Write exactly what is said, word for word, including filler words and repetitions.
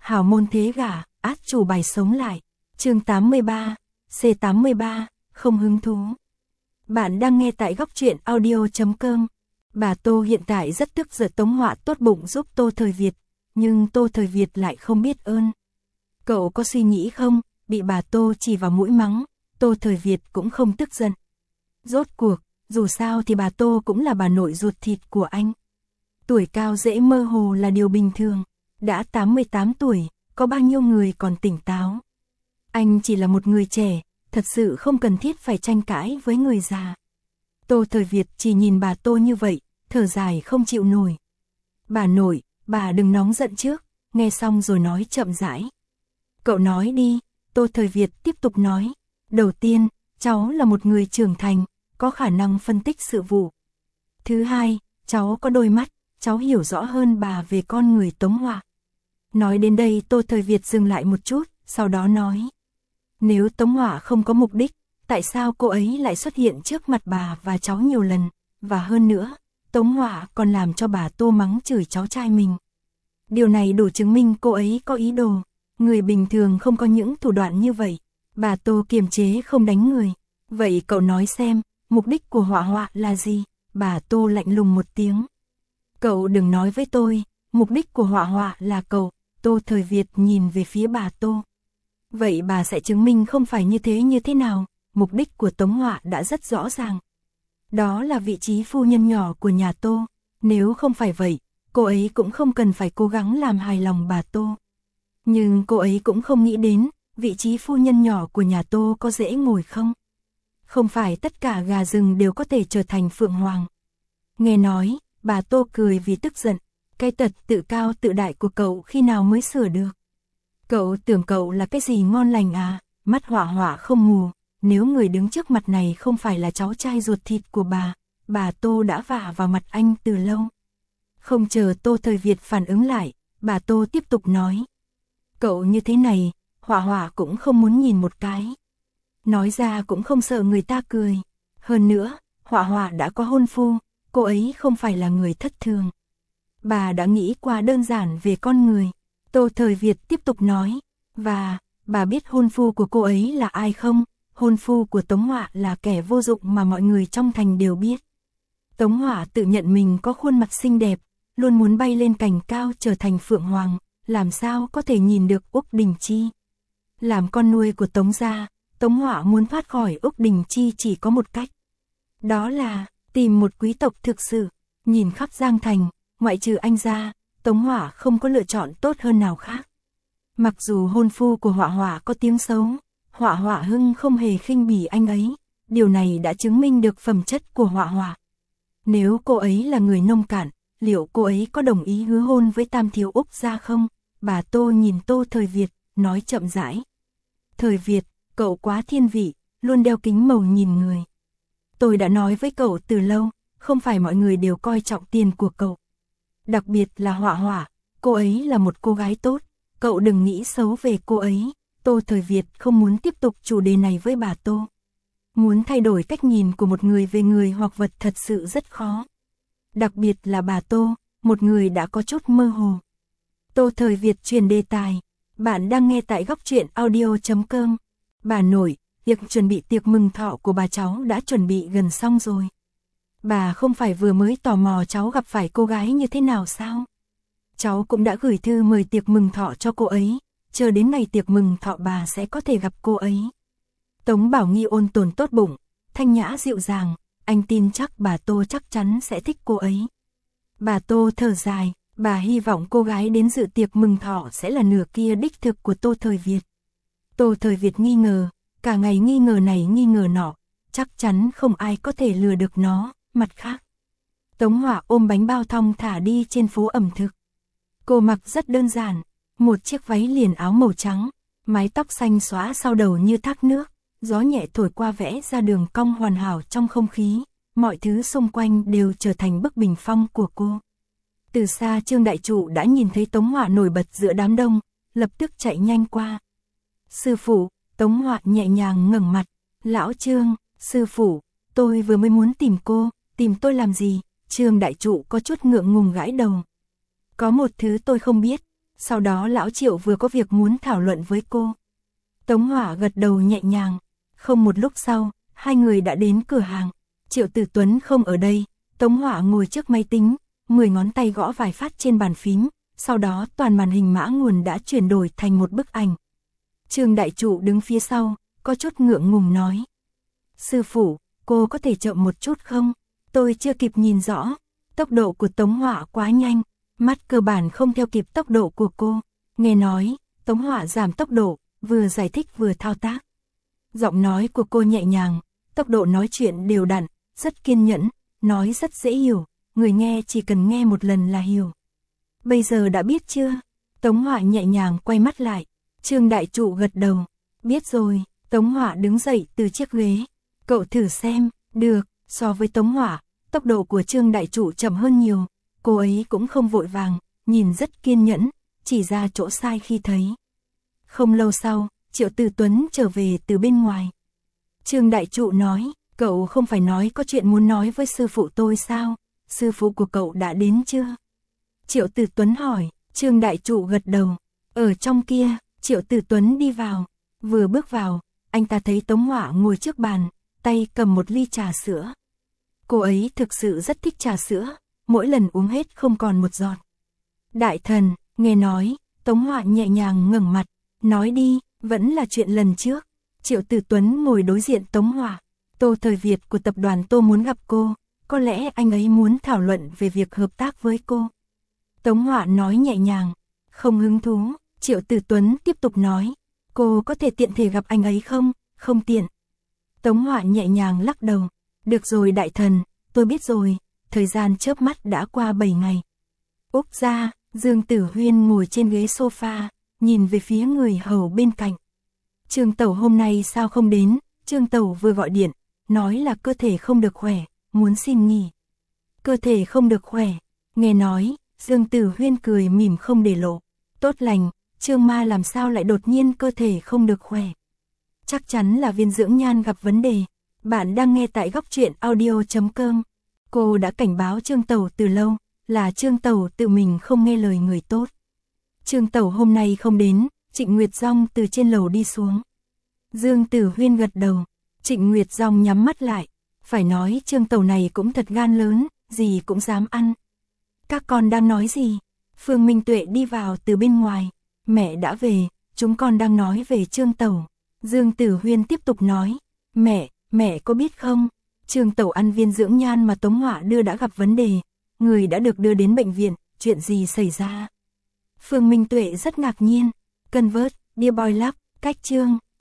Hảo môn thế gả, át chủ bài sống lại. Chương tám mươi ba, C tám mươi ba, không hứng thú. Bạn đang nghe tại góc truyện audio chấm com. Bà Tô hiện tại rất tức giận Tống Họa tốt bụng giúp Tô Thời Việt, nhưng Tô Thời Việt lại không biết ơn. Cậu có suy nghĩ không, bị bà Tô chỉ vào mũi mắng, Tô Thời Việt cũng không tức giận. Rốt cuộc, dù sao thì bà Tô cũng là bà nội ruột thịt của anh. Tuổi cao dễ mơ hồ là điều bình thường, đã tám mươi tám tuổi, có bao nhiêu người còn tỉnh táo. Anh chỉ là một người trẻ, thật sự không cần thiết phải tranh cãi với người già. Tô Thời Việt chỉ nhìn bà Tô như vậy, thở dài không chịu nổi. Bà nội, bà đừng nóng giận trước, nghe xong rồi nói chậm rãi. Cậu nói đi, Tô Thời Việt tiếp tục nói. Đầu tiên, cháu là một người trưởng thành, có khả năng phân tích sự vụ. Thứ hai, cháu có đôi mắt, cháu hiểu rõ hơn bà về con người Tống Họa. Nói đến đây Tô Thời Việt dừng lại một chút, sau đó nói. Nếu Tống Họa không có mục đích, tại sao cô ấy lại xuất hiện trước mặt bà và cháu nhiều lần, và hơn nữa, Tống Họa còn làm cho bà Tô mắng chửi cháu trai mình. Điều này đủ chứng minh cô ấy có ý đồ, người bình thường không có những thủ đoạn như vậy. Bà Tô kiềm chế không đánh người. Vậy cậu nói xem, mục đích của Họa Họa là gì? Bà Tô lạnh lùng một tiếng. Cậu đừng nói với tôi, mục đích của Họa Họa là cậu. Tô Thời Việt nhìn về phía bà Tô. Vậy bà sẽ chứng minh không phải như thế như thế nào? Mục đích của Tống Họa đã rất rõ ràng. Đó là vị trí phu nhân nhỏ của nhà Tô. Nếu không phải vậy, cô ấy cũng không cần phải cố gắng làm hài lòng bà Tô. Nhưng cô ấy cũng không nghĩ đến, vị trí phu nhân nhỏ của nhà Tô có dễ ngồi không? Không phải tất cả gà rừng đều có thể trở thành phượng hoàng. Nghe nói, bà Tô cười vì tức giận. Cái tật tự cao tự đại của cậu khi nào mới sửa được? Cậu tưởng cậu là cái gì ngon lành à? Mắt Họa Họa không mù. Nếu người đứng trước mặt này không phải là cháu trai ruột thịt của bà, bà Tô đã vả vào mặt anh từ lâu. Không chờ Tô Thời Việt phản ứng lại, bà Tô tiếp tục nói. Cậu như thế này, Họa Họa cũng không muốn nhìn một cái. Nói ra cũng không sợ người ta cười. Hơn nữa, Họa Họa đã có hôn phu, cô ấy không phải là người thất thường. Bà đã nghĩ qua đơn giản về con người. Tô Thời Việt tiếp tục nói. Và, bà biết hôn phu của cô ấy là ai không? Hôn phu của Tống Họa là kẻ vô dụng mà mọi người trong thành đều biết. Tống Họa tự nhận mình có khuôn mặt xinh đẹp, luôn muốn bay lên cành cao trở thành phượng hoàng, làm sao có thể nhìn được Úc Đình Chi. Làm con nuôi của Tống gia, Tống Họa muốn thoát khỏi Úc Đình Chi chỉ có một cách. Đó là tìm một quý tộc thực sự. Nhìn khắp Giang Thành, ngoại trừ anh ra, Tống Họa không có lựa chọn tốt hơn nào khác. Mặc dù hôn phu của Họa Họa có tiếng xấu, Họa Họa Hưng không hề khinh bỉ anh ấy. Điều này đã chứng minh được phẩm chất của Họa Họa. Nếu cô ấy là người nông cạn, liệu cô ấy có đồng ý hứa hôn với Tam thiếu Úc gia không? Bà Tô nhìn Tô Thời Việt, nói chậm rãi. Thời Việt, cậu quá thiên vị, luôn đeo kính màu nhìn người. Tôi đã nói với cậu từ lâu, không phải mọi người đều coi trọng tiền của cậu. Đặc biệt là Họa Họa, cô ấy là một cô gái tốt, cậu đừng nghĩ xấu về cô ấy. Tô Thời Việt không muốn tiếp tục chủ đề này với bà Tô. Muốn thay đổi cách nhìn của một người về người hoặc vật thật sự rất khó. Đặc biệt là bà Tô, một người đã có chút mơ hồ. Tô Thời Việt truyền đề tài. Bạn đang nghe tại góc truyện audio chấm com. Bà nội, việc chuẩn bị tiệc mừng thọ của bà cháu đã chuẩn bị gần xong rồi. Bà không phải vừa mới tò mò cháu gặp phải cô gái như thế nào sao? Cháu cũng đã gửi thư mời tiệc mừng thọ cho cô ấy. Chờ đến ngày tiệc mừng thọ bà sẽ có thể gặp cô ấy. Tống Bảo Nghi ôn tồn tốt bụng, thanh nhã dịu dàng, anh tin chắc bà Tô chắc chắn sẽ thích cô ấy. Bà Tô thở dài, bà hy vọng cô gái đến dự tiệc mừng thọ sẽ là nửa kia đích thực của Tô Thời Việt. Tô Thời Việt nghi ngờ, cả ngày nghi ngờ này nghi ngờ nọ, chắc chắn không ai có thể lừa được nó. Mặt khác, Tống Họa ôm bánh bao thong thả đi trên phố ẩm thực. Cô mặc rất đơn giản. Một chiếc váy liền áo màu trắng, mái tóc xanh xóa sau đầu như thác nước, gió nhẹ thổi qua vẽ ra đường cong hoàn hảo trong không khí, mọi thứ xung quanh đều trở thành bức bình phong của cô. Từ xa Trương Đại Trụ đã nhìn thấy Tống Họa nổi bật giữa đám đông, lập tức chạy nhanh qua. Sư phụ, Tống Họa nhẹ nhàng ngẩng mặt, lão Trương, sư phụ, tôi vừa mới muốn tìm cô, tìm tôi làm gì? Trương Đại Trụ có chút ngượng ngùng gãi đầu. Có một thứ tôi không biết. sau đó lão Triệu vừa có việc muốn thảo luận với cô. Tống Hỏa gật đầu nhẹ nhàng, không một lúc sau, hai người đã đến cửa hàng. Triệu Tử Tuấn không ở đây, Tống Hỏa ngồi trước máy tính, mười ngón tay gõ vài phát trên bàn phím, sau đó toàn màn hình mã nguồn đã chuyển đổi thành một bức ảnh. Trương Đại Trụ đứng phía sau, có chút ngượng ngùng nói. Sư phụ, cô có thể chậm một chút không? Tôi chưa kịp nhìn rõ, tốc độ của Tống Hỏa quá nhanh, mắt cơ bản không theo kịp tốc độ của cô. Nghe nói, Tống Hỏa giảm tốc độ, vừa giải thích vừa thao tác. Giọng nói của cô nhẹ nhàng, tốc độ nói chuyện đều đặn, rất kiên nhẫn, nói rất dễ hiểu, người nghe chỉ cần nghe một lần là hiểu. Bây giờ đã biết chưa? Tống Hỏa nhẹ nhàng quay mắt lại, Trương Đại Trụ gật đầu, biết rồi. Tống Hỏa đứng dậy từ chiếc ghế, cậu thử xem, được. So với Tống Hỏa, tốc độ của Trương Đại Trụ chậm hơn nhiều, cô ấy cũng không vội vàng, nhìn rất kiên nhẫn, chỉ ra chỗ sai khi thấy. Không lâu sau, Triệu Tử Tuấn trở về từ bên ngoài. Trương Đại Trụ nói, cậu không phải nói có chuyện muốn nói với sư phụ tôi sao, sư phụ của cậu đã đến chưa? Triệu Tử Tuấn hỏi, Trương Đại Trụ gật đầu, ở trong kia. Triệu Tử Tuấn đi vào, vừa bước vào, anh ta thấy Tống Hỏa ngồi trước bàn, tay cầm một ly trà sữa. Cô ấy thực sự rất thích trà sữa, mỗi lần uống hết không còn một giọt. Đại thần, nghe nói, Tống Hỏa nhẹ nhàng ngẩng mặt, nói đi, vẫn là chuyện lần trước. Triệu Tử Tuấn ngồi đối diện Tống Hỏa, Tô Thời Việt của tập đoàn Tô muốn gặp cô, có lẽ anh ấy muốn thảo luận về việc hợp tác với cô. Tống Hỏa nói nhẹ nhàng, không hứng thú. Triệu Tử Tuấn tiếp tục nói, cô có thể tiện thể gặp anh ấy không? Không tiện. Tống Hỏa nhẹ nhàng lắc đầu, được rồi đại thần, tôi biết rồi, thời gian chớp mắt đã qua bảy ngày. Úc ra, Dương Tử Huyên ngồi trên ghế sofa, nhìn về phía người hầu bên cạnh. Trương Tẩu hôm nay sao không đến? Trương Tẩu vừa gọi điện, nói là cơ thể không được khỏe, muốn xin nghỉ. Cơ thể không được khỏe, nghe nói, Dương Tử Huyên cười mỉm không để lộ, tốt lành. Trương Ma làm sao lại đột nhiên cơ thể không được khỏe? Chắc chắn là viên dưỡng nhan gặp vấn đề. Bạn đang nghe tại góc truyện audio chấm com. Cô đã cảnh báo Trương Tẩu từ lâu, là Trương Tẩu tự mình không nghe lời người tốt. Trương Tẩu hôm nay không đến, Trịnh Nguyệt Dong từ trên lầu đi xuống. Dương Tử Huyên gật đầu, Trịnh Nguyệt Dong nhắm mắt lại, phải nói Trương Tẩu này cũng thật gan lớn, gì cũng dám ăn. Các con đang nói gì? Phương Minh Tuệ đi vào từ bên ngoài. Mẹ đã về, chúng con đang nói về Trương Tẩu. Dương Tử Huyên tiếp tục nói, mẹ, mẹ có biết không, Trương Tẩu ăn viên dưỡng nhan mà Tống Hỏa đưa đã gặp vấn đề, người đã được đưa đến bệnh viện, chuyện gì xảy ra? Phương Minh Tuệ rất ngạc nhiên, Convert, Dear Boy Love, cách Trương